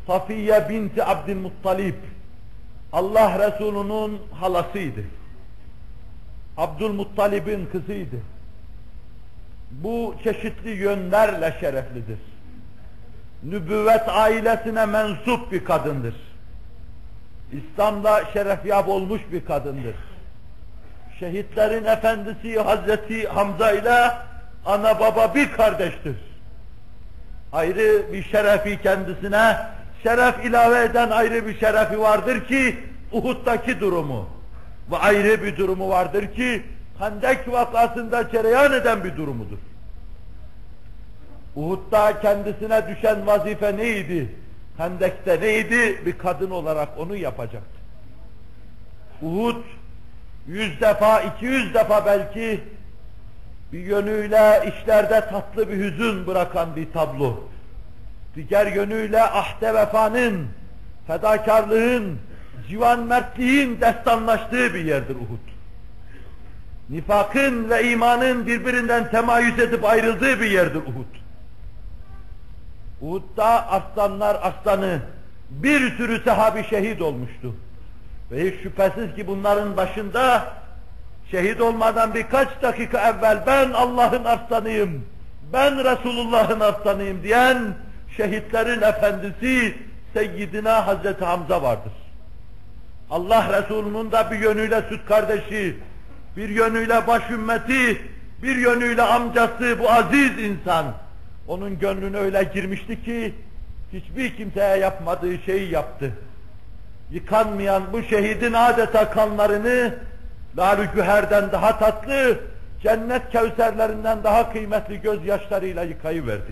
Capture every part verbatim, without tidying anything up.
Safiye binti Abdülmuttalib, Allah Resulü'nün halasıydı. Abdülmuttalib'in kızıydı. Bu çeşitli yönlerle şereflidir. Nübüvvet ailesine mensup bir kadındır. İslam'da şerefyab olmuş bir kadındır. Şehitlerin efendisi Hazreti Hamza ile ana baba bir kardeştir. Ayrı bir şerefi kendisine, şeref ilave eden ayrı bir şerefi vardır ki Uhud'daki durumu ve ayrı bir durumu vardır ki Hendek vakasında cereyan eden bir durumudur. Uhud'da kendisine düşen vazife neydi? Hendek'te neydi? Bir kadın olarak onu yapacaktı. Uhud yüz defa, iki yüz defa belki bir yönüyle işlerde tatlı bir hüzün bırakan bir tablo. Diğer yönüyle ahde vefanın, fedakarlığın, civan mertliğin destanlaştığı bir yerdir Uhud. Nifakın ve imanın birbirinden temayüz edip ayrıldığı bir yerdir Uhud. Uhud'da aslanlar aslanı, bir sürü sahabi şehit olmuştu. Ve hiç şüphesiz ki bunların başında şehit olmadan birkaç dakika evvel ben Allah'ın aslanıyım, ben Resulullah'ın aslanıyım diyen şehitlerin efendisi Seyyidina Hazreti Hamza vardır. Allah Resulü'nün de bir yönüyle süt kardeşi, bir yönüyle baş ümmeti, bir yönüyle amcası bu aziz insan. Onun gönlüne öyle girmişti ki hiçbir kimseye yapmadığı şeyi yaptı. Yıkanmayan bu şehidin adeta kanlarını lal-ü güherden daha tatlı, cennet kevserlerinden daha kıymetli gözyaşlarıyla yıkayıverdi.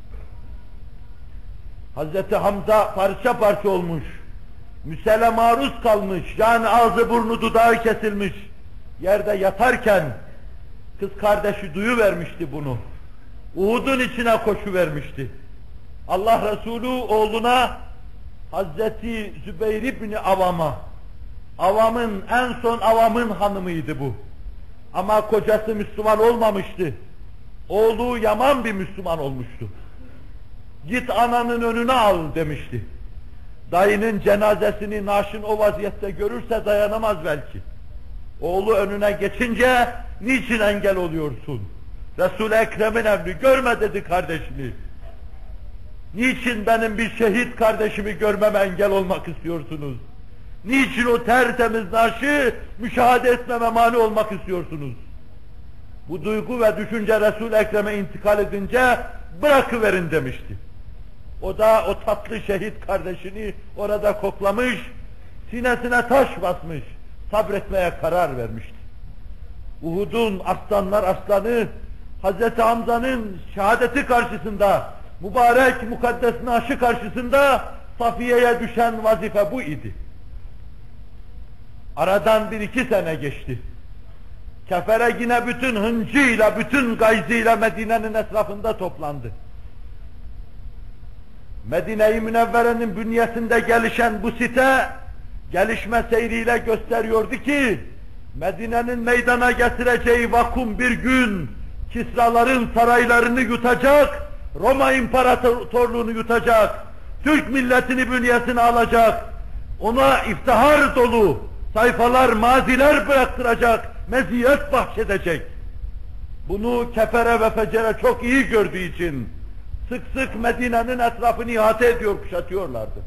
Hazreti Hamza parça parça olmuş, müsele maruz kalmış, yani ağzı burnu dudağı kesilmiş, yerde yatarken kız kardeşi duyuvermişti bunu. Uhud'un içine koşuvermişti. Allah Resulü oğluna Hazreti Zübeyir İbni Avam'a, Avam'ın en son Avam'ın hanımıydı bu. Ama kocası Müslüman olmamıştı. Oğlu yaman bir Müslüman olmuştu. Git ananın önüne al demişti. Dayının cenazesini naaşın o vaziyette görürse dayanamaz belki. Oğlu önüne geçince niçin engel oluyorsun? Resul-i Ekrem'in emri, görme dedi kardeşini. Niçin benim bir şehit kardeşimi görmeme engel olmak istiyorsunuz? Niçin o tertemiz naaşı müşahede etmeme mani olmak istiyorsunuz? Bu duygu ve düşünce Resul-i Ekrem'e intikal edince bırakıverin demişti. O da o tatlı şehit kardeşini orada koklamış, sinesine taş basmış, sabretmeye karar vermişti. Uhud'un aslanlar aslanı, Hazreti Hamza'nın şehadeti karşısında, mübarek mukaddes naaşı karşısında Safiye'ye düşen vazife bu idi. Aradan bir iki sene geçti. Kefere yine bütün hıncıyla, bütün gayzıyla Medine'nin etrafında toplandı. Medine-i Münevvere'nin bünyesinde gelişen bu site, gelişme seyriyle gösteriyordu ki, Medine'nin meydana getireceği vakum bir gün, Kisraların saraylarını yutacak, Roma İmparatorluğunu yutacak, Türk milletini bünyesine alacak, ona iftihar dolu sayfalar, maziler bıraktıracak, meziyet bahşedecek. Bunu kefere ve fecere çok iyi gördüğü için sık sık Medine'nin etrafını ihate ediyor, kuşatıyorlardı.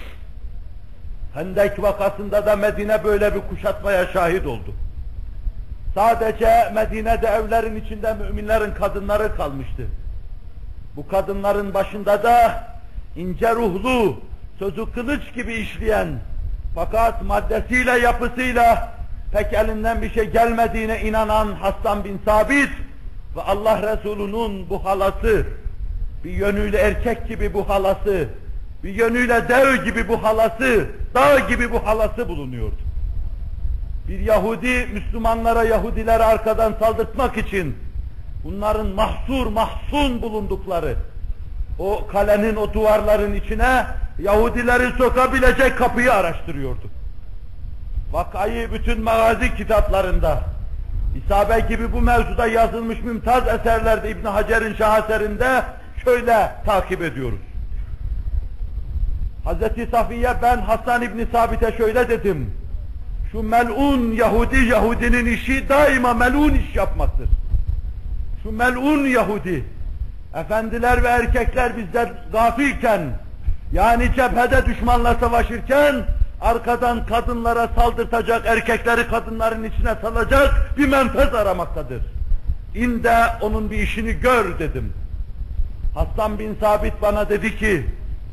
Hendek vakasında da Medine böyle bir kuşatmaya şahit oldu. Sadece Medine'de evlerin içinde müminlerin kadınları kalmıştı. Bu kadınların başında da ince ruhlu, sözü kılıç gibi işleyen, fakat maddesiyle, yapısıyla pek elinden bir şey gelmediğine inanan Hassan bin Sabit ve Allah Resulü'nün bu halası, bir yönüyle erkek gibi bu halası, bir yönüyle dev gibi bu halası, dağ gibi bu halası bulunuyordu. Bir Yahudi, Müslümanlara, Yahudilere arkadan saldırtmak için bunların mahsur, mahzun bulundukları o kalenin, o duvarların içine Yahudileri sokabilecek kapıyı araştırıyordu. Vakayı bütün magazi kitaplarında, İsabe gibi bu mevzuda yazılmış mümtaz eserlerde İbn Hacer'in şaheserinde şöyle takip ediyoruz. Hazreti Safiye, ben Hasan İbni Sabit'e şöyle dedim. Şu mel'un Yahudi, Yahudinin işi daima mel'un iş yapmaktır. Şu mel'un Yahudi, efendiler ve erkekler bizden gafilken, yani cephede düşmanla savaşırken, arkadan kadınlara saldırtacak, erkekleri kadınların içine salacak bir menfez aramaktadır. İnde onun bir işini gör dedim. Hasan bin Sabit bana dedi ki,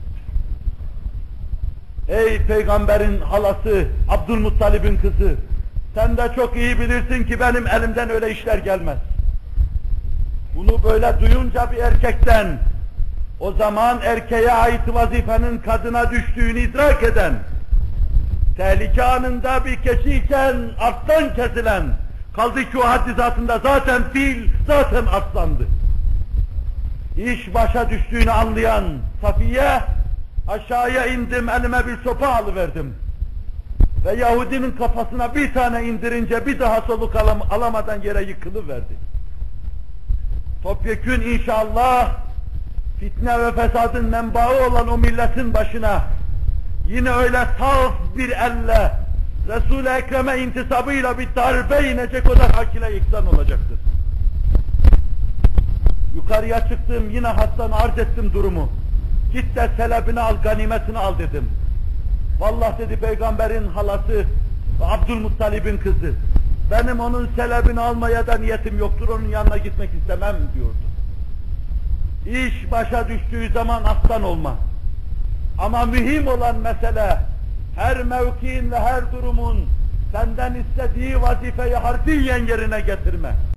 ey peygamberin halası, Abdülmuttalib'in kızı, sen de çok iyi bilirsin ki benim elimden öyle işler gelmez. Bunu böyle duyunca bir erkekten, o zaman erkeğe ait vazifenin kadına düştüğünü idrak eden, tehlike anında bir keçiyken aslan kesilen, kaldı ki o haddi zatında zaten fil, zaten aslandı. İş başa düştüğünü anlayan Safiye, aşağıya indim, elime bir sopa alıverdim. Ve Yahudinin kafasına bir tane indirince bir daha soluk alam alamadan yere yıkılıverdi. Topyekün inşallah fitne ve fesadın menbaı olan o milletin başına yine öyle saf bir elle Resul-i Ekrem'e intisabıyla bir darbe inecek, o da hakile iksan olacaktır. Yukarıya çıktım, yine Hasan'a arz ettim durumu. Git de selebini al, ganimetini al dedim. Vallahi dedi, peygamberin halası ve Abdülmuttalib'in kızı, benim onun selebini almaya da niyetim yoktur, onun yanına gitmek istemem diyordu. İş başa düştüğü zaman aslan olma. Ama mühim olan mesele, her mevkiin ve her durumun senden istediği vazifeyi harfiyen yerine getirme.